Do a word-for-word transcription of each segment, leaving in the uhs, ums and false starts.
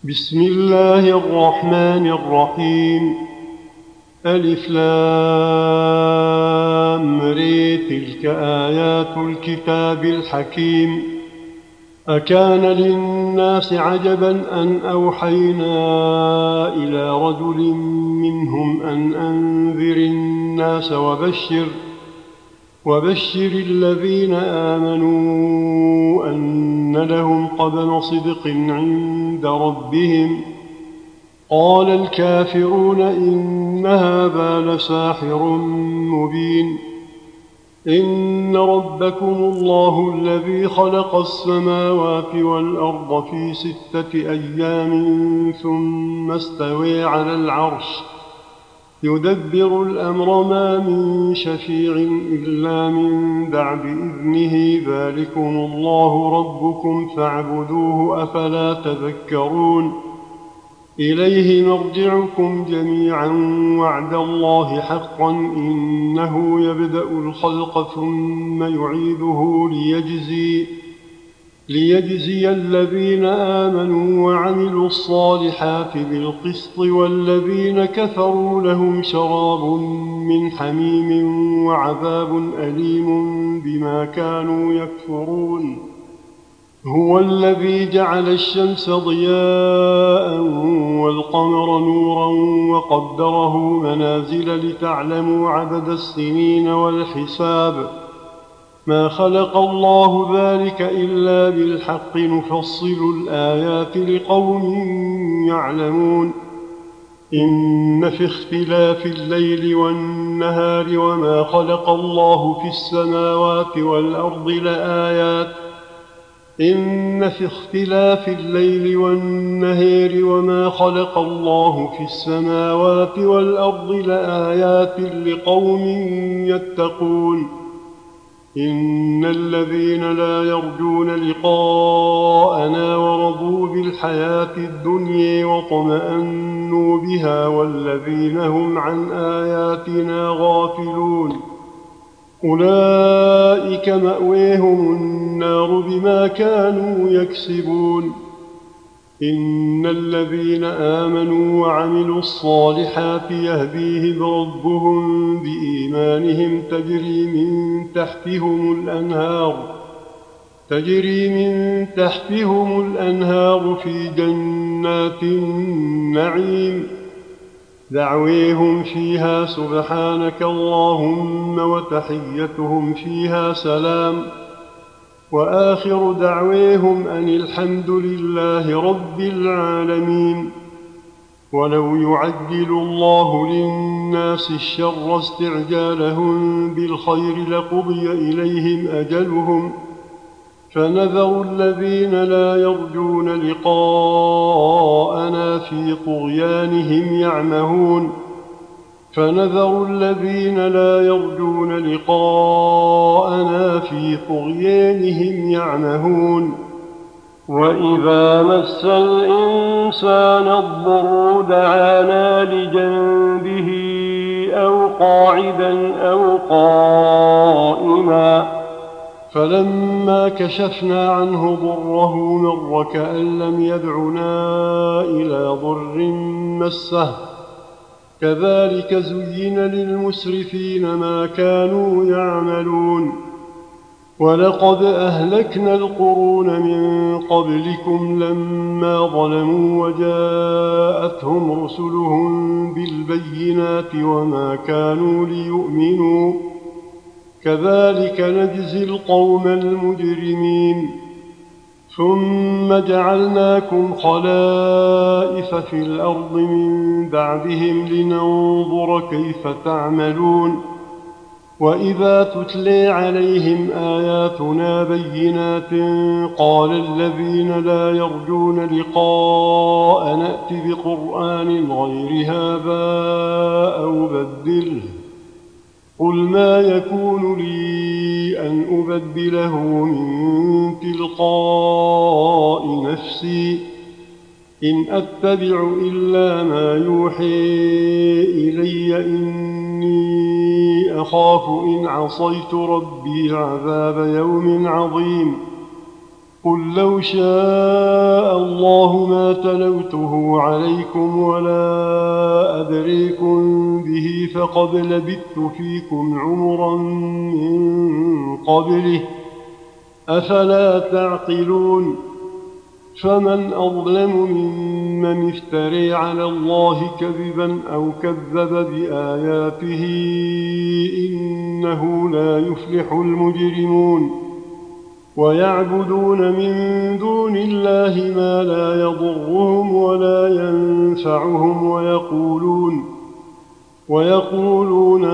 بسم الله الرحمن الرحيم. ألف لام ري تلك آيات الكتاب الحكيم. أكان للناس عجبا أن أوحينا إلى رجل منهم أن أنذر الناس وبشر وبشر الذين آمنوا أن لهم قدم صدق عند ربهم. قال الكافرون إن هذا لساحر مبين. إن ربكم الله الذي خلق السماوات والأرض في ستة أيام ثم استوى على العرش يدبر الأمر ما من شفيع إلا من بعد إذنه ذلكم الله ربكم فاعبدوه أفلا تذكرون. إليه مرجعكم جميعا وعد الله حقا إنه يبدأ الخلق ثم يعيده ليجزي ليجزي الذين آمنوا وعملوا الصالحات بالقسط والذين كفروا لهم شراب من حميم وعذاب أليم بما كانوا يكفرون. هو الذي جعل الشمس ضياء والقمر نورا وقدره منازل لتعلموا عدد السنين والحساب ما خلق الله ذلك إلا بالحق نفصل الآيات لقوم يعلمون. إن في اختلاف الليل والنهار وما خلق الله في السماوات والأرض لآيات إن في اختلاف الليل والنهار وما خلق الله في السماوات والأرض لآيات لقوم يتقون. إن الذين لا يرجون لقاءنا ورضوا بالحياة الدنيا واطمأنوا بها والذين هم عن آياتنا غافلون أولئك مأويهم النار بما كانوا يكسبون. إن الذين آمنوا وعملوا الصالحات يهديهم ربهم بإيمانهم تجري من تحتهم الأنهار تجري من تحتهم الأنهار في جنات النعيم دعويهم فيها سبحانك اللهم وتحيتهم فيها سلام وآخر دعويهم أن الحمد لله رب العالمين. ولو يعجل الله للناس الشر استعجالهم بالخير لقضي إليهم أجلهم فنذر الذين لا يرجون لقاءنا في طغيانهم يعمهون فنذر الذين لا يرجون لقاءنا في طغيانهم يعمهون. وإذا مس الإنسان الضر دعانا لجنبه أو قاعدا أو قائما فلما كشفنا عنه ضره مر كأن لم يدعنا إلى ضر مسه كذلك زين للمسرفين ما كانوا يعملون. ولقد أهلكنا القرون من قبلكم لما ظلموا وجاءتهم رسلهم بالبينات وما كانوا ليؤمنوا كذلك نجزي القوم المجرمين. ثم جعلناكم خلائف في الأرض من بعدهم لننظر كيف تعملون. وإذا تتلي عليهم آياتنا بينات قال الذين لا يرجون لقاء نأت بقرآن غير هذا أو بدله قل ما يكون لي أن أبدله من تلقاء نفسي إن أتبع إلا ما يوحي إلي إني أخاف إن عصيت ربي عذاب يوم عظيم. قل لو شاء الله ما تلوته عليكم ولا أدريكم به فقد لبثت فيكم عمرا من قبله أفلا تعقلون فمن أظلم ممن افتري على الله كذبا أو كذب بآياته إنه لا يفلح المجرمون ويعبدون من دون الله ما لا يضرهم ولا ينفعهم ويقولون ويقولون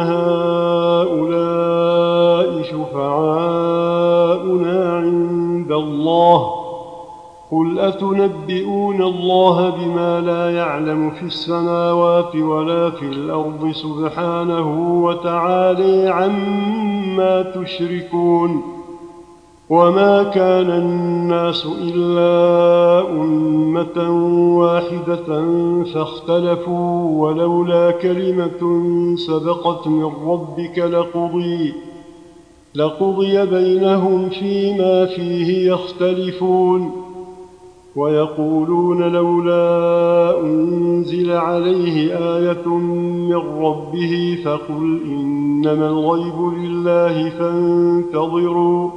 هؤلاء شفعاؤنا عند الله قل أتنبئون الله بما لا يعلم في السماوات ولا في الأرض سبحانه وتعالى عما تشركون وما كان الناس إلا أمة واحدة فاختلفوا ولولا كلمة سبقت من ربك لقضي لقضي بينهم فيما فيه يختلفون ويقولون لولا أنزل عليه آية من ربه فقل إنما الغيب لله فانتظروا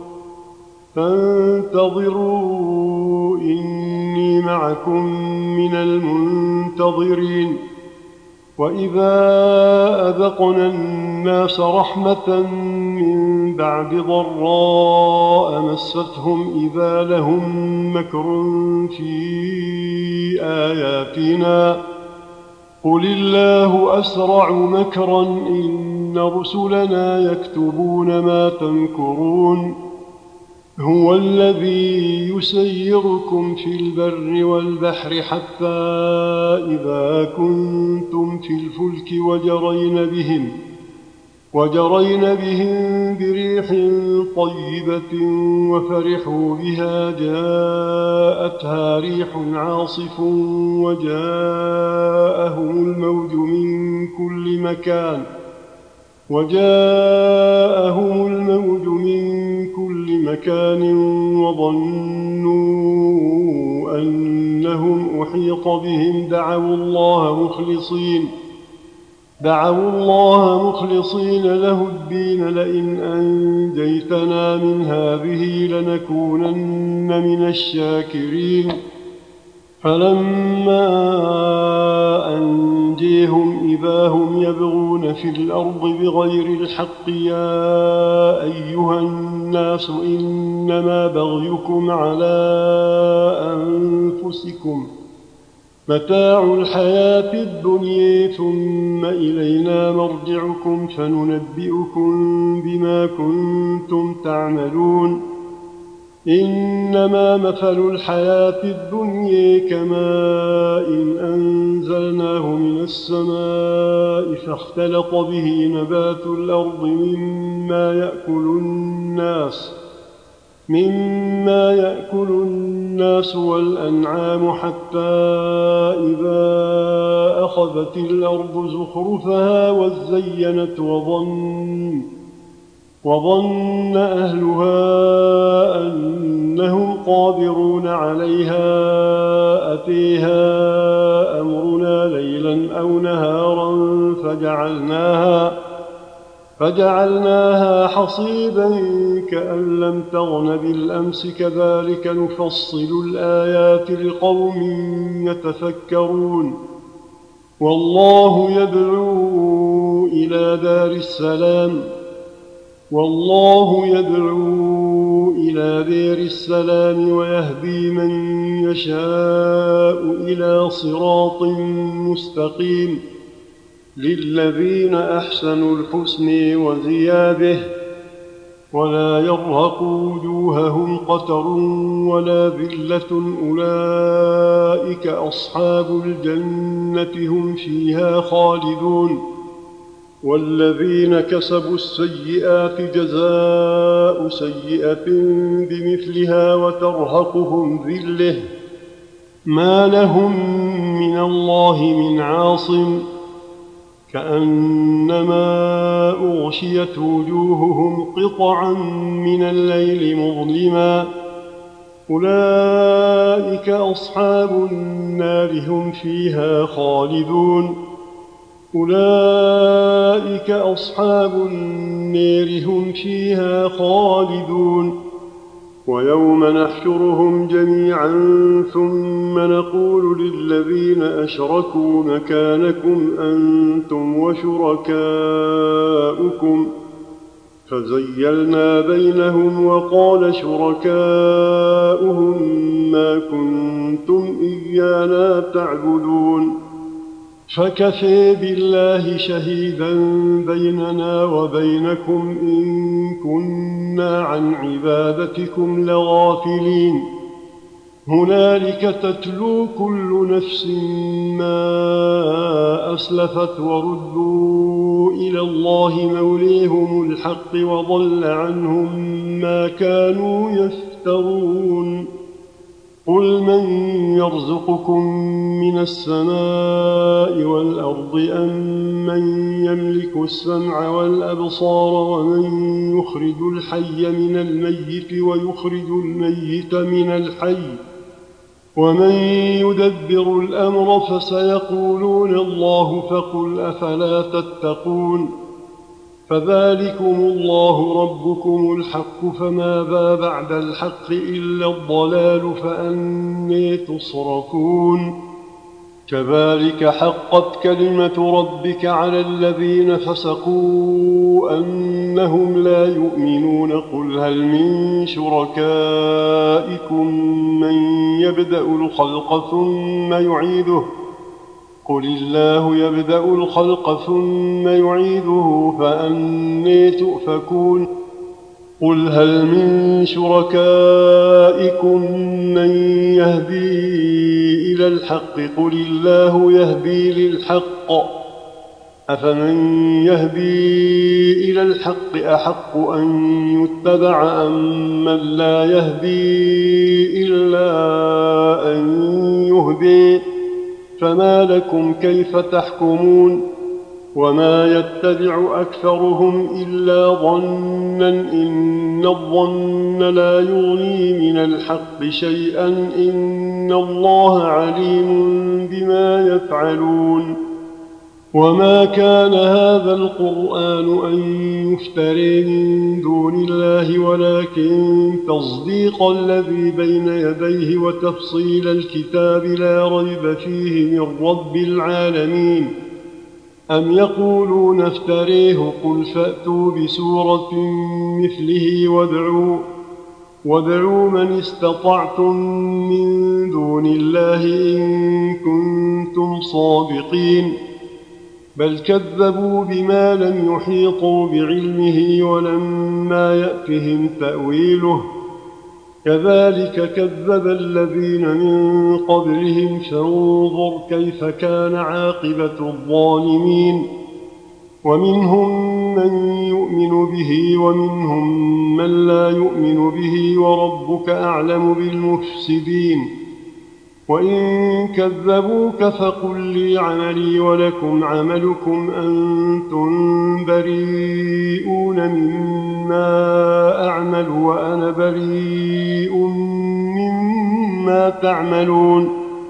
فانتظروا إني معكم من المنتظرين وإذا أذقنا الناس رحمة من بعد ضراء مستهم إذا لهم مكر في آياتنا قل الله أسرع مكرا إن رسلنا يكتبون ما تمكرون هو الذي يسيركم في البر والبحر حتى إذا كنتم في الفلك وجرين بهم وجرين بهم بريح طيبة وفرحوا بها جاءتها ريح عاصف وجاءهم الموج من كل مكان وجاءهم الموج من كل مكان وظنوا أنهم أحيط بهم دعوا الله مخلصين دعوا الله مخلصين له الدين لئن أنجيتنا من هذه لنكونن من الشاكرين فلما أنجيهم إذا هم يبغون في الأرض بغير الحق يا أيها الناس إنما بغيكم على أنفسكم متاع الحياة الدنيا ثم إلينا مرجعكم فننبئكم بما كنتم تعملون إنما مثل الحياة الدنيا كماء أنزلناه من السماء فاختلط به نبات الأرض مما يأكل الناس مما يأكل الناس والأنعام حتى إذا أخذت الأرض زخرفها وزينت وظن وظن أهلها أنهم قادرون عليها أتيها أمرنا ليلا أو نهارا فجعلناها فجعلناها حصيدا كأن لم تغن بالأمس كذلك نفصل الآيات لقوم يتفكرون والله يدعو إلى دار السلام والله يدعو إلى دار السلام ويهدي من يشاء إلى صراط مستقيم للذين أحسنوا الحسن وزيادة ولا يرهق وجوههم قتر ولا ذلة أولئك أصحاب الجنة هم فيها خالدون والذين كسبوا السيئات جزاء سيئة بمثلها وترهقهم ذلة ما لهم من الله من عاصم كأنما أغشيت وجوههم قطعا من الليل مظلما أولئك أصحاب النار هم فيها خالدون أولئك أصحاب النار هم فيها خالدون ويوم نحشرهم جميعا ثم نقول للذين أشركوا مكانكم أنتم وشركاؤكم فزيلنا بينهم وقال شركاؤهم ما كنتم إيانا تعبدون فكفى بالله شهيدا بيننا وبينكم إن كنا عن عبادتكم لغافلين هنالك تتلو كل نفس ما أسلفت وردوا إلى الله موليهم الحق وضل عنهم ما كانوا يفترون قل من يرزقكم من السماء والأرض أم من يملك السمع والأبصار ومن يخرج الحي من الميت ويخرج الميت من الحي ومن يدبر الأمر فسيقولون الله فقل أفلا تتقون فذلكم الله ربكم الحق فماذا بعد الحق إلا الضلال فأني تصرفون كذلك حقت كلمة ربك على الذين فسقوا أنهم لا يؤمنون قل هل من شركائكم من يبدأ الخلق ثم يعيده قل الله يبدأ الخلق ثم يعيده فأني تؤفكون قل هل من شركائكم من يهدي إلى الحق قل الله يهدي للحق أفمن يهدي إلى الحق أحق أن يتبع أم من لا يهدي إلا أن يهدي فما لكم كيف تحكمون وما يتبع أكثرهم إلا ظنا إن الظن لا يغني من الحق شيئا إن الله عليم بما يفعلون وما كان هذا القرآن أن يفتري من دون الله ولكن تصديق الذي بين يديه وتفصيل الكتاب لا ريب فيه من رب العالمين أم يقولون افتريه قل فأتوا بسورة مثله وادعوا وادعوا من استطعتم من دون الله إن كنتم صادقين بل كذبوا بما لم يحيطوا بعلمه ولما يأتهم تأويله كذلك كذب الذين من قبلهم فانظر كيف كان عاقبة الظالمين ومنهم من يؤمن به ومنهم من لا يؤمن به وربك أعلم بالمفسدين وإن كذبوك فقل لي عملي ولكم عملكم أنتم بريئون مما أعمل وأنا بريء مما تعملون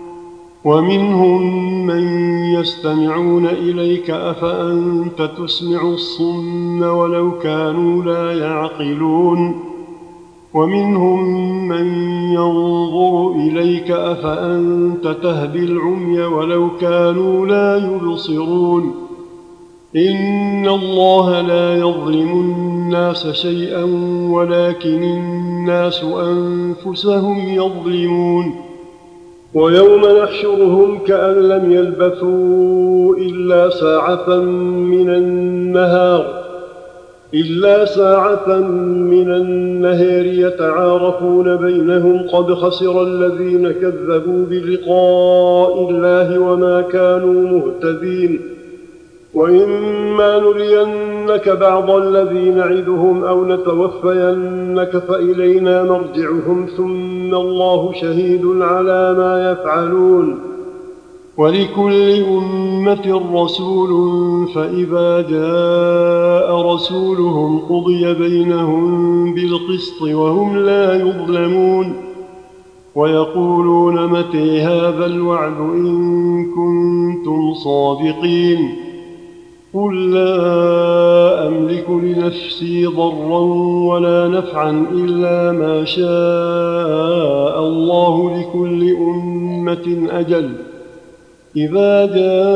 ومنهم من يستمعون إليك أفأنت تسمع الصم ولو كانوا لا يعقلون ومنهم من ينظر إليك أفأنت تهدي العمي ولو كانوا لا يبصرون إن الله لا يظلم الناس شيئا ولكن الناس أنفسهم يظلمون ويوم نحشرهم كأن لم يلبثوا إلا ساعة من النهار إلا ساعة من النهار يتعارفون بينهم قد خسر الذين كذبوا بلقاء الله وما كانوا مهتدين وإما نرينك بعض الذي نعدهم أو نتوفينك فإلينا مرجعهم ثم الله شهيد على ما يفعلون ولكل أمة رسول فإذا جاء رسولهم قضي بينهم بالقسط وهم لا يظلمون ويقولون متى هذا الوعد إن كنتم صادقين قل لا أملك لنفسي ضرا ولا نفعا إلا ما شاء الله لكل أمة أجل إذا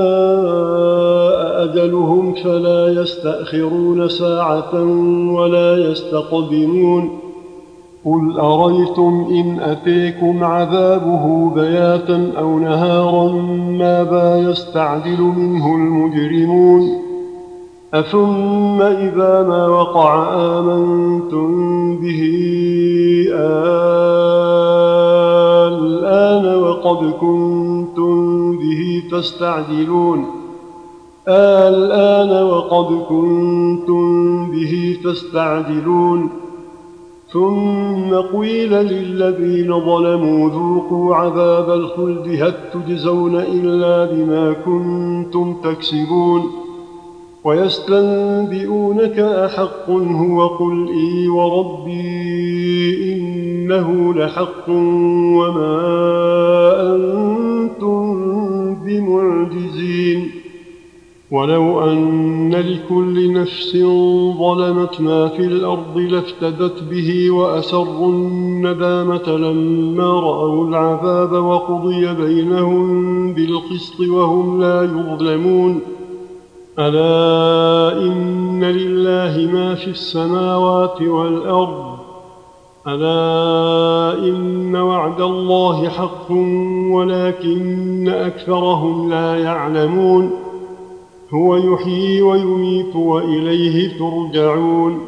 جاء أجلهم فلا يستأخرون ساعة ولا يستقدمون قل أريتم إن أتيكم عذابه بياتا أو نهارا ماذا يستعجل منه المجرمون أثم إذا ما وقع آمنتم به الآن وقد كنتم به تستعجلون الآن وقد كنتم به تستعجلون ثم قيل للذين ظلموا ذوقوا عذاب الخلد هل تجزون إلا بما كنتم تكسبون ويستنبئونك أحق هو قل إي وربي إنه لحق وما أنتم بمعجزين ولو أن لكل نفس ظلمت ما في الأرض لافتدت به وأسروا الندامة لما رأوا العذاب وقضي بينهم بالقسط وهم لا يظلمون ألا إن لله ما في السماوات والأرض ألا إن وعد الله حق ولكن أكثرهم لا يعلمون هو يحيي ويميت وإليه ترجعون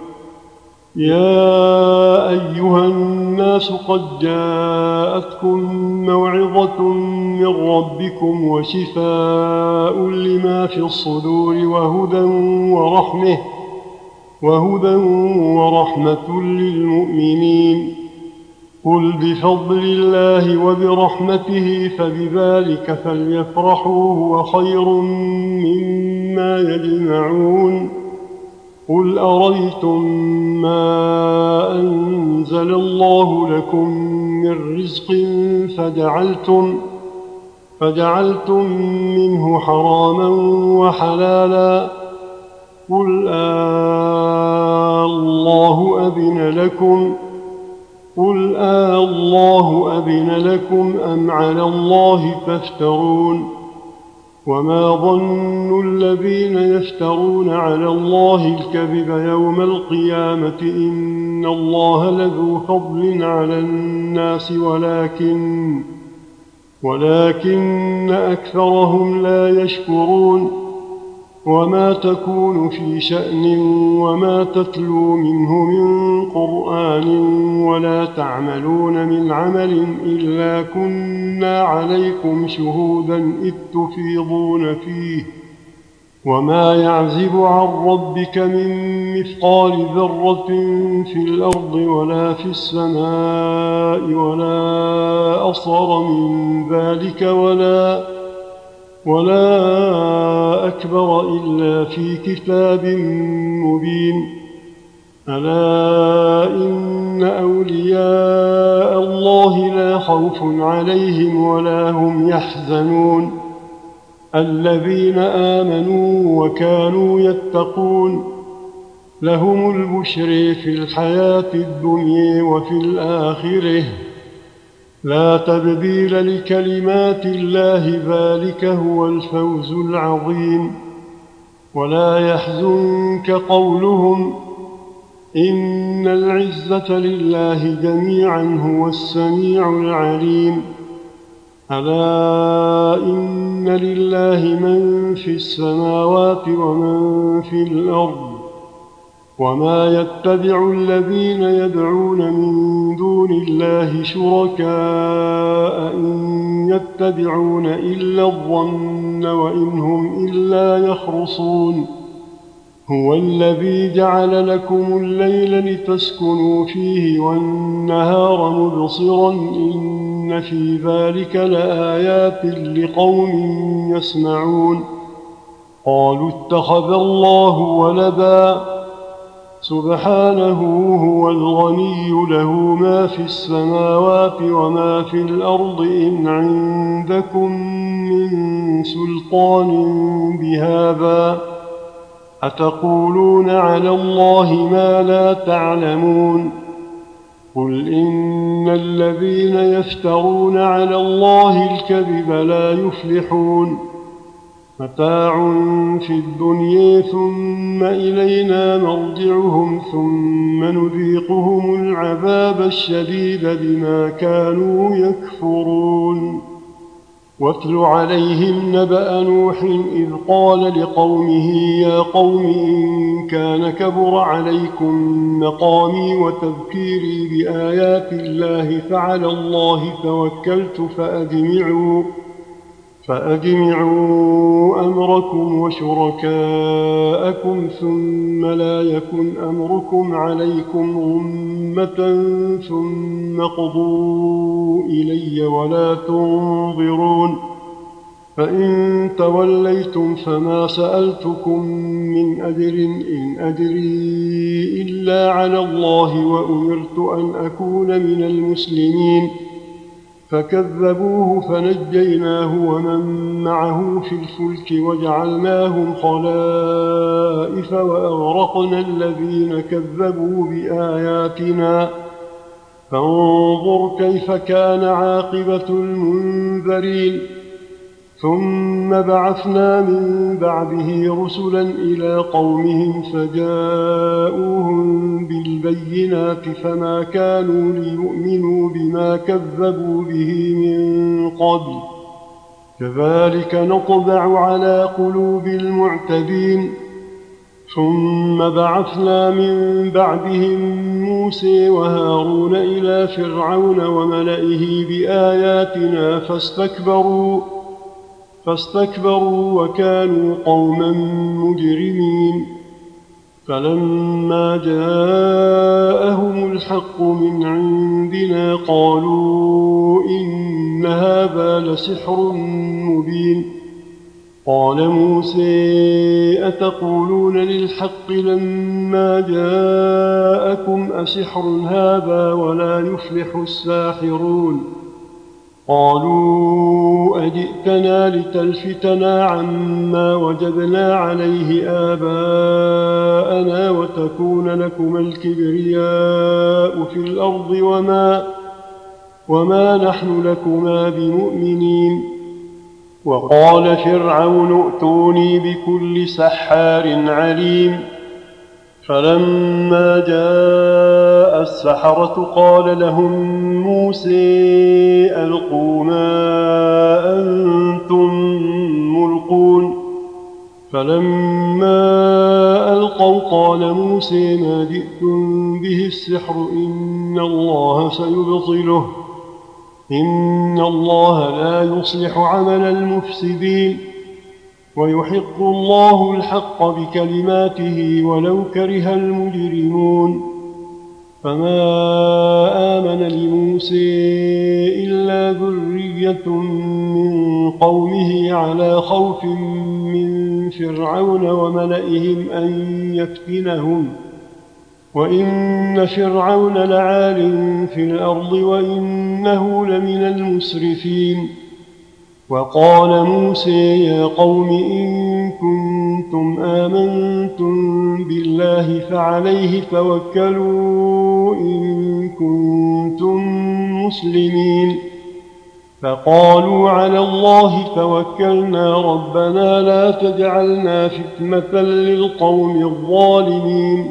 يا أيها الناس قد جاءتكم موعظة من ربكم وشفاء لما في الصدور وهدى ورحمة وهدى ورحمة للمؤمنين قل بفضل الله وبرحمته فبذلك فليفرحوا هو خير مما يجمعون قل أريتم ما أنزل الله لكم من رزق فجعلتم فجعلتم منه حراما وحلالا قل آه الله أذن لكم قل آه الله أذن لكم أم على الله تفترون وما ظن الذين يفترون على الله الكذب يوم القيامة إن الله لذو فضل على الناس ولكن ولكن أكثرهم لا يشكرون وما تكون في شأن وما تتلو منه من قرآن ولا تعملون من عمل إلا كنا عليكم شهودا إذ تفيضون فيه وما يعزب عن ربك من مثقال ذرة في الأرض ولا في السماء ولا أصغر من ذلك ولا ولا أكبر إلا في كتاب مبين ألا إن أولياء الله لا خوف عليهم ولا هم يحزنون الذين آمنوا وكانوا يتقون لهم البشر في الحياة الدنيا وفي الآخرة لا تبديل لكلمات الله ذلك هو الفوز العظيم ولا يحزنك قولهم إن العزة لله جميعا هو السميع العليم ألا إن لله من في السماوات ومن في الأرض وما يتبع الذين يدعون من دون الله شركاء إن يتبعون إلا الظن وإن هم إلا يخرصون هو الذي جعل لكم الليل لتسكنوا فيه والنهار مبصرا إن في ذلك لآيات لقوم يسمعون قالوا اتخذ الله ولدا سبحانه هو الغني له ما في السماوات وما في الأرض إن عندكم من سلطان بهذا أتقولون على الله ما لا تعلمون قل إن الذين يفترون على الله الكذب لا يفلحون متاع في الدنيا ثم إلينا مرجعهم ثم نذيقهم العذاب الشديد بما كانوا يكفرون واتل عليهم نبأ نوح إذ قال لقومه يا قوم إن كان كبر عليكم مقامي وتذكيري بآيات الله فعلى الله توكلت فأجمعوا فأجمعوا أمركم وشركاءكم ثم لا يكن أمركم عليكم غمة ثم قضوا إلي ولا تنظرون فإن توليتم فما سألتكم من أجر إن أجري إلا على الله وأمرت أن أكون من المسلمين فكذبوه فنجيناه ومن معه في الفلك وجعلناهم خلائف وأغرقنا الذين كذبوا بآياتنا فانظر كيف كان عاقبة المنذرين ثم بعثنا من بعده رسلا إلى قومهم فجاءوهم بالبينات فما كانوا ليؤمنوا بما كذبوا به من قبل كذلك نطبع على قلوب المعتدين ثم بعثنا من بعدهم موسى وهارون إلى فرعون وملئه بآياتنا فاستكبروا فاستكبروا وكانوا قوما مجرمين فلما جاءهم الحق من عندنا قالوا إن هذا لسحر مبين قال موسى أتقولون للحق لما جاءكم أسحر هذا ولا يفلح الساحرون قالوا أجئتنا لتلفتنا عما وجدنا عليه آباءنا وتكون لكما الكبرياء في الأرض وما, وما نحن لكما بمؤمنين وقال فرعون ائتوني بكل سحار عليم فلما جاء السحرة قال لهم موسى ألقوا ما أنتم ملقون فلما ألقوا قال موسى ما جئتم به السحر إن الله سيبطله إن الله لا يصلح عمل المفسدين ويحق الله الحق بكلماته ولو كره المجرمون فما آمن لموسى إلا ذرية من قومه على خوف من فرعون وملئهم أن يفتنهم وإن فرعون لعال في الأرض وإنه لمن المسرفين وقال موسى يا قوم إن كنتم آمنتم بالله فعليه توكلوا إن كنتم مسلمين فقالوا على الله توكلنا ربنا لا تجعلنا فتنة للقوم الظالمين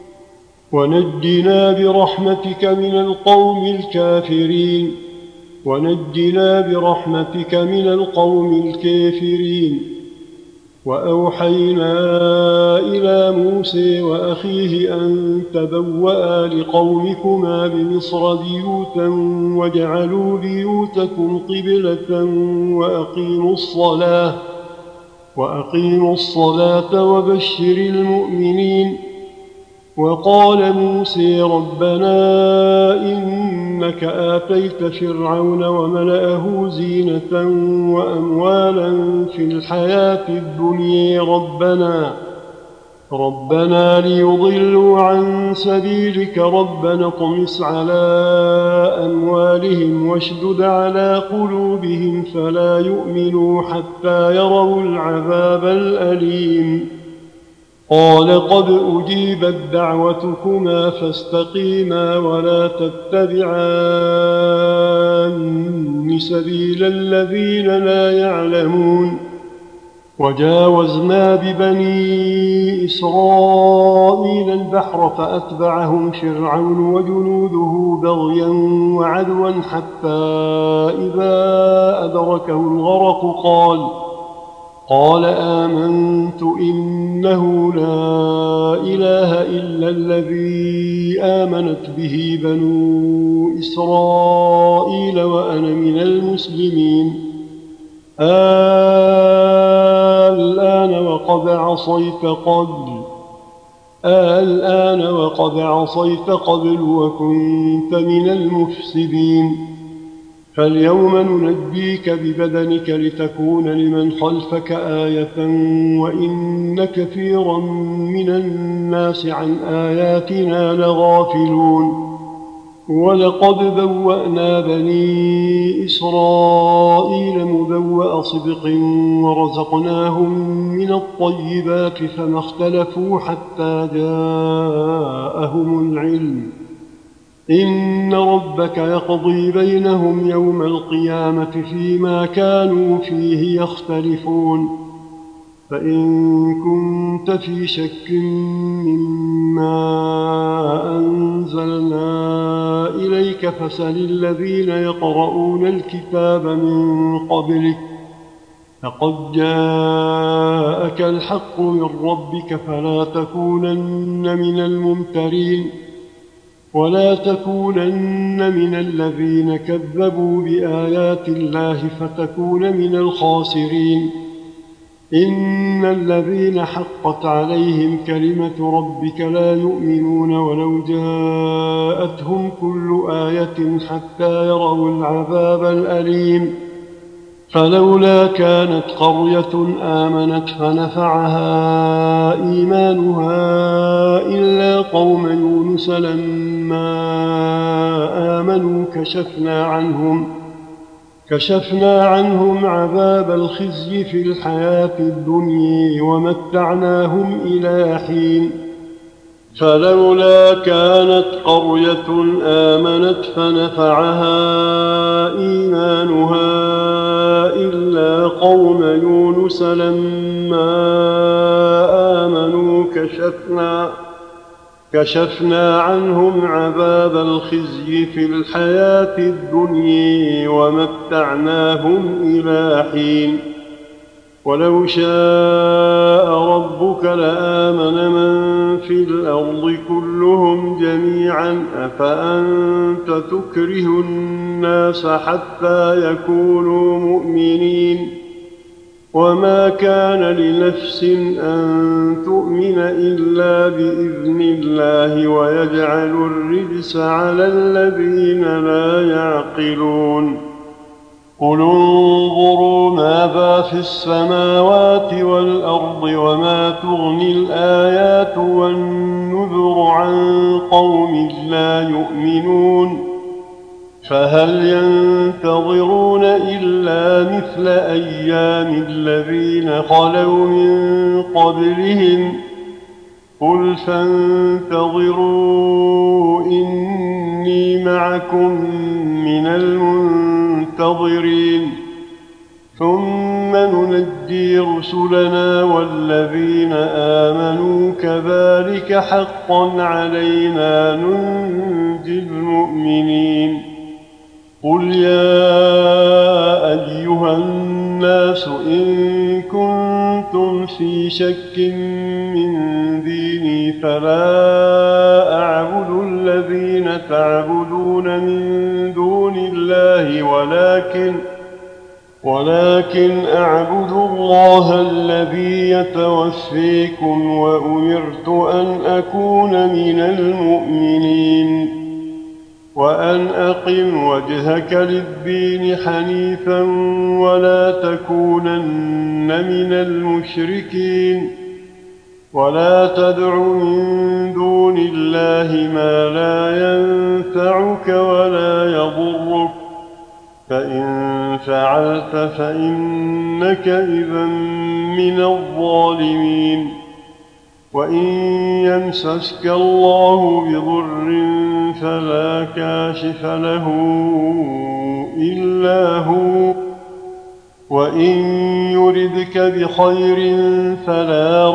ونجنا برحمتك من القوم الكافرين ونجنا برحمتك من القوم الكافرين وأوحينا إلى موسى وأخيه أن تبوأ لقومكما بمصر بيوتا واجعلوا بيوتكم قبلة وأقيموا الصلاة وأقيموا الصلاة وبشر المؤمنين وقال موسى ربنا إنك آتيت فرعون وملأه زينة وأموالا في الحياة الدنيا ربنا ربنا ليضلوا عن سبيلك ربنا اطمس على أموالهم واشدد على قلوبهم فلا يؤمنوا حتى يروا العذاب الأليم قال قد أجيبت دعوتكما فاستقيما ولا تتبعان سبيل الذين لا يعلمون وجاوزنا ببني إسرائيل البحر فأتبعهم فرعون وجنوده بغيا وعدوا حتى إذا أدركه الغرق قال قال آمنت إنه لا إله إلا الذي آمنت به بنو إسرائيل وأنا من المسلمين الآن وقد عصيت قبل الآن وقد عصيت قبل وكنت من المفسدين فاليوم ننجيك ببدنك لتكون لمن خلفك آية وإن كثيرا من الناس عن آياتنا لغافلون ولقد بوأنا بني إسرائيل مبوأ صدق ورزقناهم من الطيبات فما اختلفوا حتى جاءهم العلم إن ربك يقضي بينهم يوم القيامة فيما كانوا فيه يختلفون فإن كنت في شك مما أنزلنا إليك فسل الذين يقرؤون الكتاب من قبلك فقد جاءك الحق من ربك فلا تكونن من الممترين ولا تكونن من الذين كذبوا بآيات الله فتكون من الخاسرين إن الذين حقت عليهم كلمة ربك لا يؤمنون ولو جاءتهم كل آية حتى يروا العذاب الأليم فلولا كانت قرية آمنت فنفعها إيمانها إلا قوم يونس لما آمنوا كشفنا عنهم كشفنا عنهم عذاب الخزي في الحياة الدنيا ومتعناهم إلى حين فلولا كانت قرية آمنت فنفعها إيمانها إلا قوم يونس لما آمنوا كشفنا كشفنا عنهم عذاب الخزي في الحياة الدنيا ومتعناهم إلى حين ولو شاء ربك لآمن من في الأرض كلهم جميعا أفأنت تكره الناس حتى يكونوا مؤمنين وما كان لنفس أن تؤمن إلا بإذن الله ويجعل الرجس على الذين لا يعقلون قل انظروا ماذا في السماوات والأرض وما تغني الآيات والنذر عن قوم لا يؤمنون فهل ينتظرون إلا مثل أيام الذين خلوا من قبلهم قل فانتظروا إني معكم من المنتظرين ثم ننجي رسلنا والذين آمنوا كذلك حقا علينا ننجي المؤمنين قل يا أيها الناس إن كنتم في شك من ديني فلا أعبد الذين تعبدون من دون الله ولكن ولكن أعبد الله الذي يتوفيكم وأمرت أن أكون من المؤمنين وأن أقم وجهك للدين حنيفا ولا تكونن من المشركين ولا تدع من دون الله ما لا ينفعك ولا يضرك، فإن فعلت فإنك إذا من الظالمين. وإن يمسسك الله بضر فلا كاشف له إلا هو، وإن يردك بخير فلا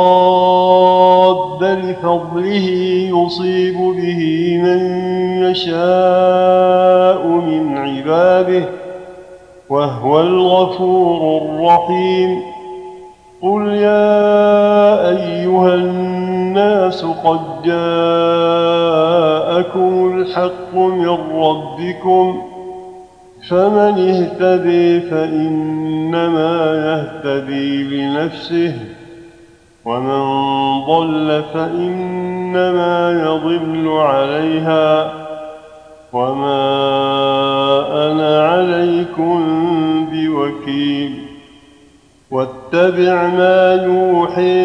راد لفضله يصيب به من يشاء من عباده، وهو الغفور الرحيم. قل يا أيها الناس قد جاءكم الحق من ربكم، فمن اهتدي فإنما يهتدي لنفسه، ومن ضل فإنما يضل عليها، وما أنا عليكم بوكيل. واتبع ما يوحي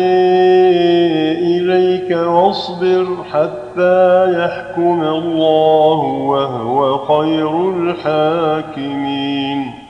إليك واصبر حتى يحكم الله وهو خير الحاكمين.